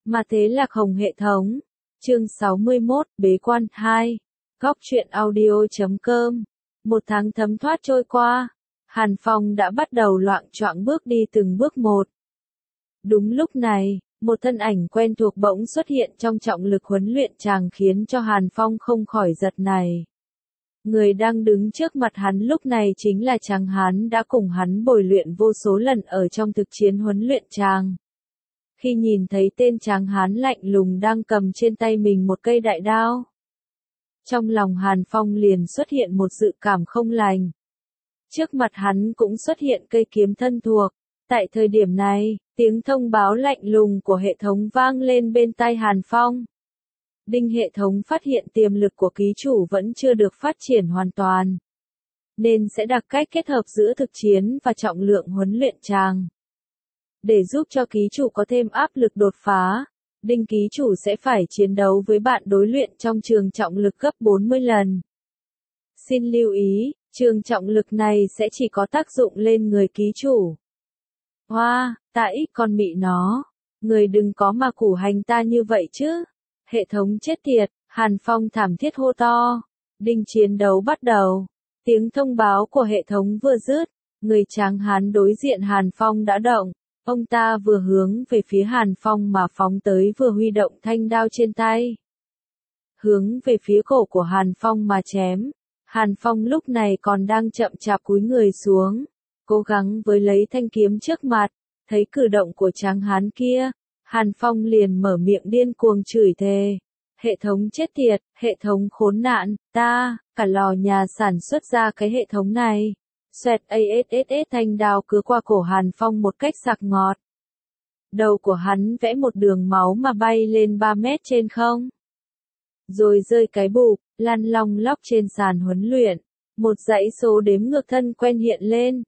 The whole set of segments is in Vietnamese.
Mà thế Lạc Hồng hệ thống. Chương 61, Bế quan 2. Góc truyện audio.com. Một tháng thấm thoát trôi qua, Hàn Phong đã bắt đầu loạng choạng bước đi từng bước một. Đúng lúc này, một thân ảnh quen thuộc bỗng xuất hiện trong trọng lực huấn luyện tràng khiến cho Hàn Phong không khỏi giật nảy. Người đang đứng trước mặt hắn lúc này chính là Tráng Hán đã cùng hắn bồi luyện vô số lần ở trong thực chiến huấn luyện tràng. Khi nhìn thấy tên Tráng Hán lạnh lùng đang cầm trên tay mình một cây đại đao, trong lòng Hàn Phong liền xuất hiện một dự cảm không lành. Trước mặt hắn cũng xuất hiện cây kiếm thân thuộc. Tại thời điểm này, tiếng thông báo lạnh lùng của hệ thống vang lên bên tai Hàn Phong. Đinh, hệ thống phát hiện tiềm lực của ký chủ vẫn chưa được phát triển hoàn toàn, nên sẽ đặt cách kết hợp giữa thực chiến và trọng lượng huấn luyện tràng. Để giúp cho ký chủ có thêm áp lực đột phá, Đinh ký chủ sẽ phải chiến đấu với bạn đối luyện trong trường trọng lực gấp 40 lần. Xin lưu ý, trường trọng lực này sẽ chỉ có tác dụng lên người ký chủ. Hoa, tại con mị nó, người đừng có mà củ hành ta như vậy chứ. Hệ thống chết tiệt, Hàn Phong thảm thiết hô to. Đinh, chiến đấu bắt đầu. Tiếng thông báo của hệ thống vừa dứt, người Tráng Hán đối diện Hàn Phong đã động. Ông ta vừa hướng về phía Hàn Phong mà phóng tới, vừa huy động thanh đao trên tay, hướng về phía cổ của Hàn Phong mà chém. Hàn Phong lúc này còn đang chậm chạp cúi người xuống, cố gắng với lấy thanh kiếm trước mặt. Thấy cử động của Tráng Hán kia, Hàn Phong liền mở miệng điên cuồng chửi thề. Hệ thống chết tiệt, hệ thống khốn nạn, ta, cả lò nhà sản xuất ra cái hệ thống này. Xoẹt ASSS, thanh đao cứ qua cổ Hàn Phong một cách sặc ngọt. Đầu của hắn vẽ một đường máu mà bay lên 3 mét trên không. Rồi rơi cái bụp, lăn long lóc trên sàn huấn luyện. Một dãy số đếm ngược thân quen hiện lên.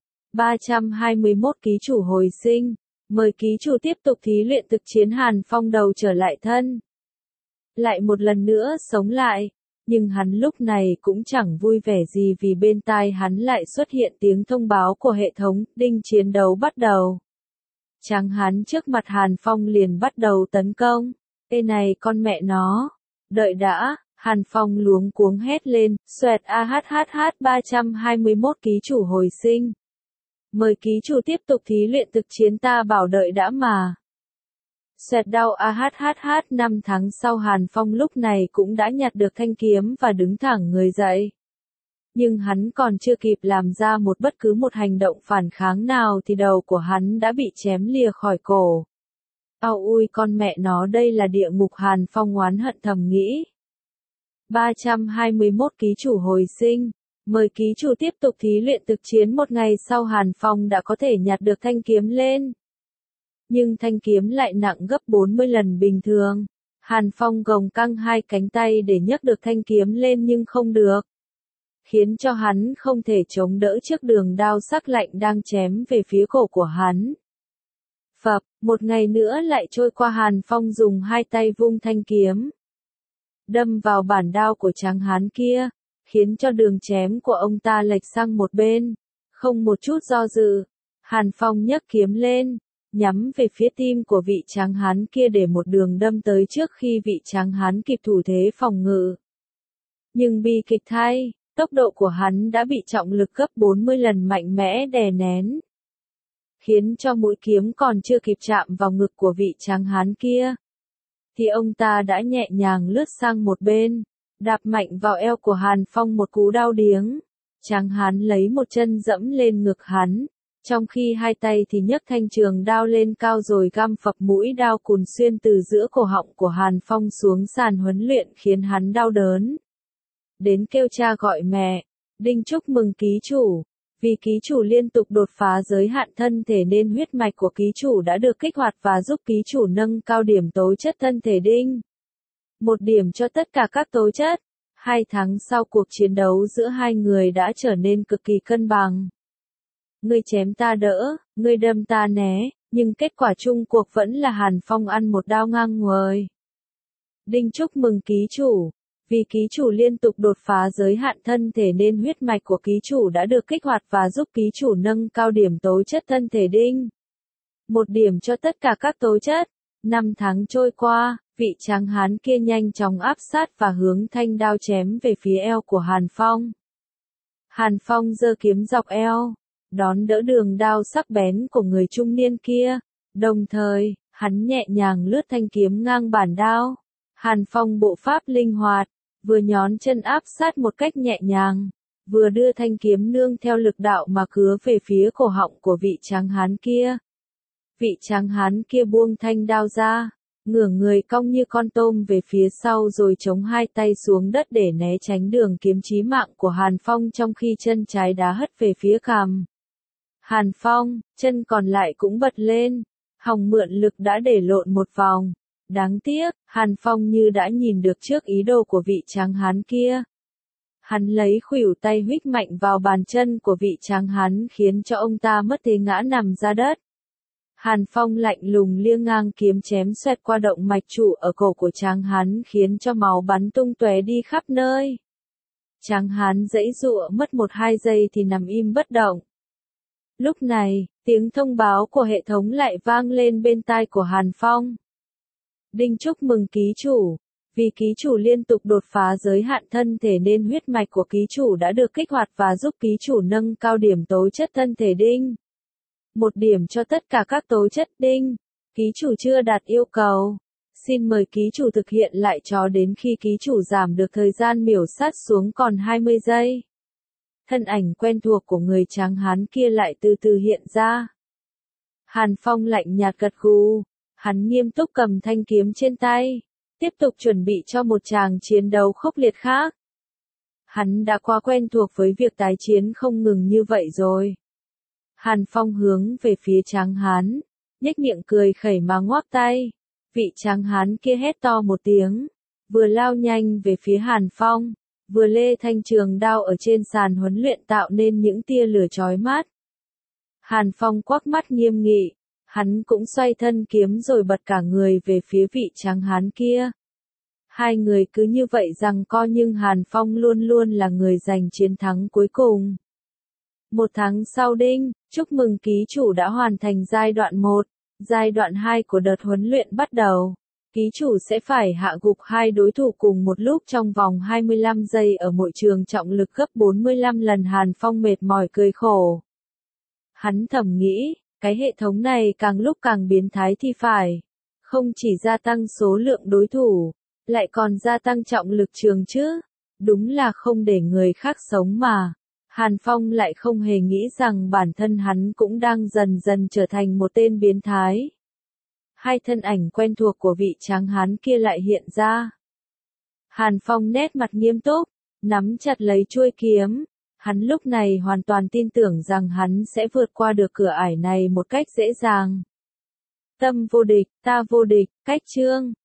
321 ký chủ hồi sinh. Mời ký chủ tiếp tục thí luyện thực chiến. Hàn Phong đầu trở lại thân, lại một lần nữa sống lại. Nhưng hắn lúc này cũng chẳng vui vẻ gì vì bên tai hắn lại xuất hiện tiếng thông báo của hệ thống. Đinh, chiến đấu bắt đầu. Tráng Hán trước mặt Hàn Phong liền bắt đầu tấn công. Ê này con mẹ nó, đợi đã. Hàn Phong luống cuống hét lên. Xoẹt AHHH, 321 ký chủ hồi sinh. Mời ký chủ tiếp tục thí luyện thực chiến, ta bảo đợi đã mà. Xoẹt đau AHHH. 5 tháng sau Hàn Phong lúc này cũng đã nhặt được thanh kiếm và đứng thẳng người dậy. Nhưng hắn còn chưa kịp làm ra bất cứ một hành động phản kháng nào thì đầu của hắn đã bị chém lìa khỏi cổ. Ao ui con mẹ nó, đây là địa ngục. Hàn Phong oán hận thầm nghĩ. 321 ký chủ hồi sinh. Mời ký chủ tiếp tục thí luyện thực chiến. Một ngày sau Hàn Phong đã có thể nhặt được thanh kiếm lên. Nhưng thanh kiếm lại nặng gấp 40 lần bình thường. Hàn Phong gồng căng hai cánh tay để nhấc được thanh kiếm lên nhưng không được, khiến cho hắn không thể chống đỡ trước đường đao sắc lạnh đang chém về phía cổ của hắn. Phập, một ngày nữa lại trôi qua. Hàn Phong dùng hai tay vung thanh kiếm, đâm vào bản đao của Tráng Hán kia, khiến cho đường chém của ông ta lệch sang một bên. Không một chút do dự, Hàn Phong nhấc kiếm lên, nhắm về phía tim của vị Tráng Hán kia để một đường đâm tới trước khi vị Tráng Hán kịp thủ thế phòng ngự. Nhưng bi kịch thay, tốc độ của hắn đã bị trọng lực gấp 40 lần mạnh mẽ đè nén, khiến cho mũi kiếm còn chưa kịp chạm vào ngực của vị Tráng Hán kia, thì ông ta đã nhẹ nhàng lướt sang một bên, đạp mạnh vào eo của Hàn Phong một cú đau điếng. Tráng Hán lấy một chân dẫm lên ngực hắn, trong khi hai tay thì nhấc thanh trường đao lên cao rồi găm phập mũi đao cùn xuyên từ giữa cổ họng của Hàn Phong xuống sàn huấn luyện, khiến hắn đau đớn đến kêu cha gọi mẹ. Đinh, chúc mừng ký chủ. Vì ký chủ liên tục đột phá giới hạn thân thể nên huyết mạch của ký chủ đã được kích hoạt và giúp ký chủ nâng cao điểm tố chất thân thể. Đinh, 1 điểm cho tất cả các tố chất. 2 tháng sau cuộc chiến đấu giữa hai người đã trở nên cực kỳ cân bằng. Ngươi chém ta đỡ, ngươi đâm ta né, nhưng kết quả chung cuộc vẫn là Hàn Phong ăn một đao ngang nguồi. Đinh, chúc mừng ký chủ. Vì ký chủ liên tục đột phá giới hạn thân thể nên huyết mạch của ký chủ đã được kích hoạt và giúp ký chủ nâng cao điểm tố chất thân thể. Đinh, 1 điểm cho tất cả các tố chất. 5 tháng trôi qua, vị tráng hán kia nhanh chóng áp sát và hướng thanh đao chém về phía eo của Hàn Phong. Hàn Phong giơ kiếm dọc eo, đón đỡ đường đao sắc bén của người trung niên kia, đồng thời, hắn nhẹ nhàng lướt thanh kiếm ngang bản đao. Hàn Phong bộ pháp linh hoạt, vừa nhón chân áp sát một cách nhẹ nhàng, vừa đưa thanh kiếm nương theo lực đạo mà cứa về phía cổ họng của vị tráng hán kia. Vị tráng hán kia buông thanh đao ra, ngửa người cong như con tôm về phía sau rồi chống hai tay xuống đất để né tránh đường kiếm chí mạng của Hàn Phong trong khi chân trái đá hất về phía cằm. Hàn Phong, chân còn lại cũng bật lên, hòng mượn lực đã để lộn một vòng. Đáng tiếc, Hàn Phong như đã nhìn được trước ý đồ của vị tráng hán kia. Hắn lấy khuỷu tay huých mạnh vào bàn chân của vị tráng hán khiến cho ông ta mất thế ngã nằm ra đất. Hàn Phong lạnh lùng liêng ngang kiếm chém xoẹt qua động mạch trụ ở cổ của tráng hán khiến cho máu bắn tung tóe đi khắp nơi. Tráng hán giãy giụa mất 1-2 giây thì nằm im bất động. Lúc này, tiếng thông báo của hệ thống lại vang lên bên tai của Hàn Phong. Đinh chúc mừng ký chủ. Vì ký chủ liên tục đột phá giới hạn thân thể nên huyết mạch của ký chủ đã được kích hoạt và giúp ký chủ nâng cao điểm tố chất thân thể đinh. 1 điểm cho tất cả các tố chất đinh. Ký chủ chưa đạt yêu cầu. Xin mời ký chủ thực hiện lại cho đến khi ký chủ giảm được thời gian miểu sát xuống còn 20 giây. Thân ảnh quen thuộc của người tráng hán kia lại từ từ hiện ra. Hàn Phong lạnh nhạt gật gù. Hắn nghiêm túc cầm thanh kiếm trên tay, tiếp tục chuẩn bị cho một tràng chiến đấu khốc liệt khác. Hắn đã quá quen thuộc với việc tái chiến không ngừng như vậy rồi. Hàn Phong hướng về phía tráng hán, nhếch miệng cười khẩy mà ngoác tay. Vị tráng hán kia hét to một tiếng, vừa lao nhanh về phía Hàn Phong, vừa lê thanh trường đao ở trên sàn huấn luyện tạo nên những tia lửa chói mắt. Hàn Phong quắc mắt nghiêm nghị. Hắn cũng xoay thân kiếm rồi bật cả người về phía vị tráng hán kia. Hai người cứ như vậy giằng co nhưng Hàn Phong luôn luôn là người giành chiến thắng cuối cùng. 1 tháng sau đinh, chúc mừng ký chủ đã hoàn thành giai đoạn 1. Giai đoạn 2 của đợt huấn luyện bắt đầu. Ký chủ sẽ phải hạ gục 2 đối thủ cùng một lúc trong vòng 25 giây ở mỗi trường trọng lực gấp 45 lần. Hàn Phong mệt mỏi cười khổ. Hắn thầm nghĩ. Cái hệ thống này càng lúc càng biến thái thì phải. Không chỉ gia tăng số lượng đối thủ, lại còn gia tăng trọng lực trường chứ. Đúng là không để người khác sống mà. Hàn Phong lại không hề nghĩ rằng bản thân hắn cũng đang dần dần trở thành một tên biến thái. Hai thân ảnh quen thuộc của vị tráng hán kia lại hiện ra. Hàn Phong nét mặt nghiêm túc, nắm chặt lấy chuôi kiếm. Hắn lúc này hoàn toàn tin tưởng rằng hắn sẽ vượt qua được cửa ải này một cách dễ dàng. Tâm vô địch, ta vô địch, cách chương.